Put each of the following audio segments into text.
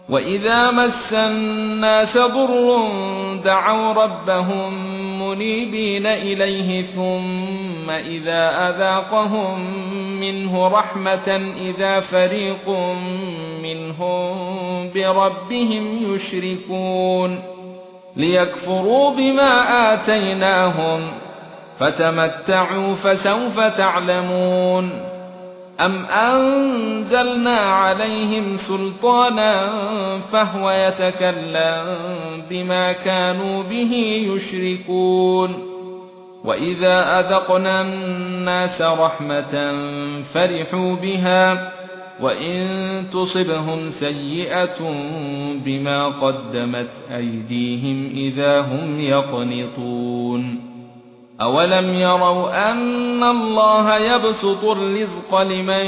وَإِذَا مَسَّ النَّاسَ ضُرٌّ دَعَوْا رَبَّهُم مُنِيبِينَ إِلَيْهِ ثُمَّ إِذَا أَذَاقَهُم مِّنْهُ رَحْمَةً إِذَا فَرِيقٌ مِّنْهُم بِرَبِّهِمْ يُشْرِكُونَ لِيَكْفُرُوا بِمَا آتَيْنَاهُمْ فَتَمَتَّعُوا فَسَوْفَ تَعْلَمُونَ أَمْ أَنزَلْنَا عَلَيْهِمْ سُلْطَانًا فَهُوَ يَتَكَلَّمُ بِمَا كَانُوا بِهِ يُشْرِكُونَ وَإِذَا أَذَقْنَا النَّاسَ رَحْمَةً فَرِحُوا بِهَا وَإِن تُصِبْهُمْ سَيِّئَةٌ بِمَا قَدَّمَتْ أَيْدِيهِمْ إِذَا هُمْ يَقْنِطُونَ أَوَلَمْ يَرَوْا أَنَّ اللَّهَ يَبْسُطُ الرِّزْقَ لِمَن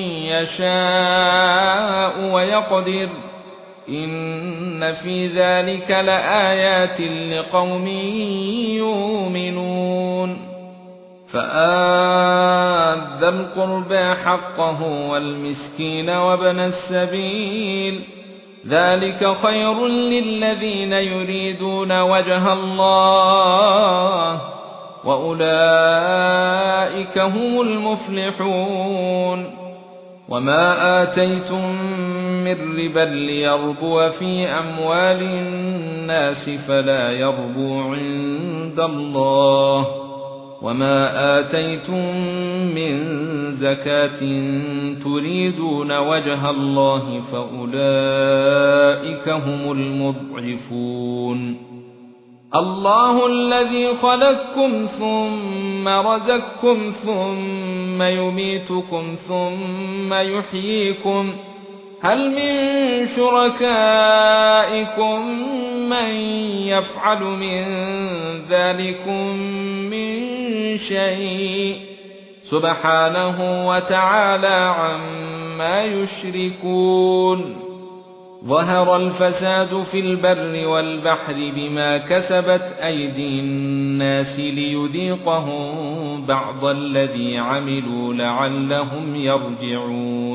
يَشَاءُ وَيَقْدِرُ إِنَّ فِي ذَلِكَ لَآيَاتٍ لِقَوْمٍ يُؤْمِنُونَ فَآتِ ذَا الْقُرْبَى حَقَّهُ وَالْمِسْكِينَ وَابْنَ السَّبِيلِ ذَلِكَ خَيْرٌ لِّلَّذِينَ يُرِيدُونَ وَجْهَ اللَّهِ وَأُولَئِكَ هُمُ الْمُفْلِحُونَ وَمَا آتَيْتُم مِّن رِّبًا لِّيَرْبُوَ فِي أَمْوَالِ النَّاسِ فَلَا يَرْبُو عِندَ اللَّهِ وَمَا آتَيْتُم مِّن زَكَاةٍ تُرِيدُونَ وَجْهَ اللَّهِ فَأُولَئِكَ هُمُ المضعفون الله الذي خلقكم ثم رزقكم ثم يميتكم ثم يحييكم هل من شركائكم من يفعل من ذلكم من شيء سبحانه وتعالى عما يشركون ظهر الفساد في البر والبحر بما كسبت أيدي الناس ليذيقهم بعض الذي عملوا لعلهم يرجعون